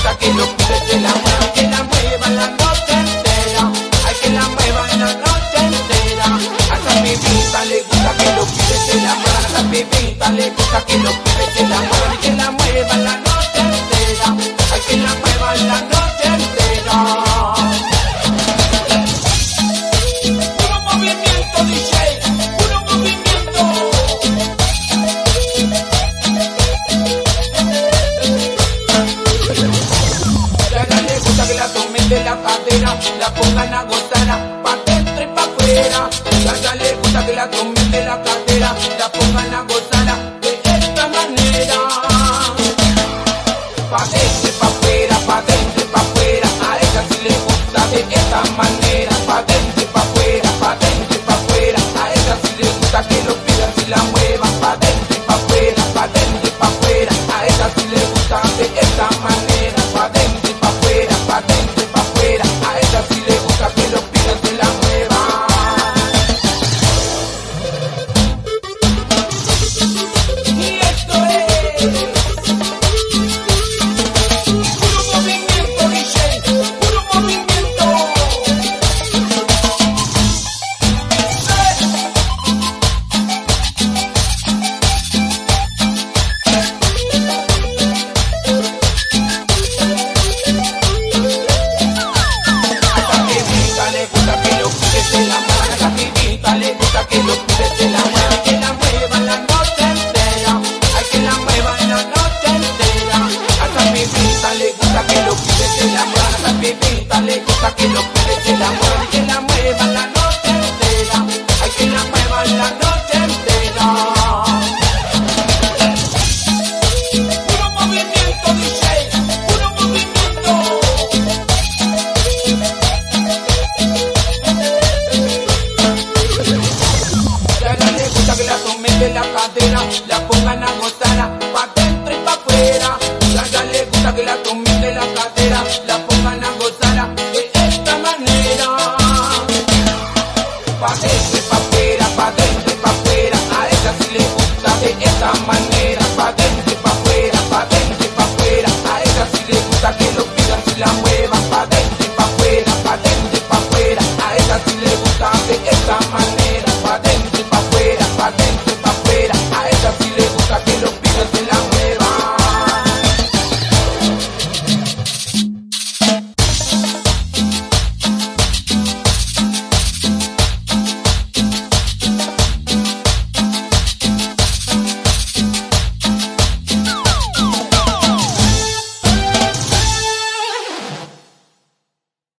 gusta que los pibes se la muevan, que la muevan la noche entera. Ay, que la muevan la noche entera. A esa pibita le gusta que los pibes se la muevan, a esa pibita le gusta que los pibes se la muevan y que la muevan la noche entera. Ay, que la muevan la noche entera. Puro movimiento, DJ, puro movimiento. Ya le gusta que la tomen de la cadera, la pongan a gozar pa' dentro y pa' afuera. Ya le gusta que la tomen de la cadera, la pongan a gozar de esta manera. Pa' dentro y pa' afuera, pa' dentro y pa' afuera. A ella sí le gusta de esta manera. Pa' dentro y pa' afuera, pa' dentro y pa' afuera. A ella sí le gusta que los pidan y la muevan. Pa' dentro y pa' afuera, pa' dentro y pa' afuera. A ella sí le gusta de esta manera. Pa' dentro y pa' afuera, pa' dentro y pa' afuera. A ella sí le gusta que los pidan y la muevan. Y esto es puro movimiento, DJ, puro movimiento. A esa pibita le gusta que los pibes se la muevan, a esa pibita le gusta que los pibes se la muevan, que la muevan la noche entera. Ay, que la muevan la noche entera. A esa pibita le gusta que los pibes se la muevan, a esa pibita le gusta que los pibes se la muevan, que la muevan la noche entera. Ay, que la muevan la noche entera. Puro movimiento, DJ, puro movimiento. Ya le gusta que la tomen de la cadera, la pongan a gozar pa' dentro y pa' afuera. Ya le gusta que la tomen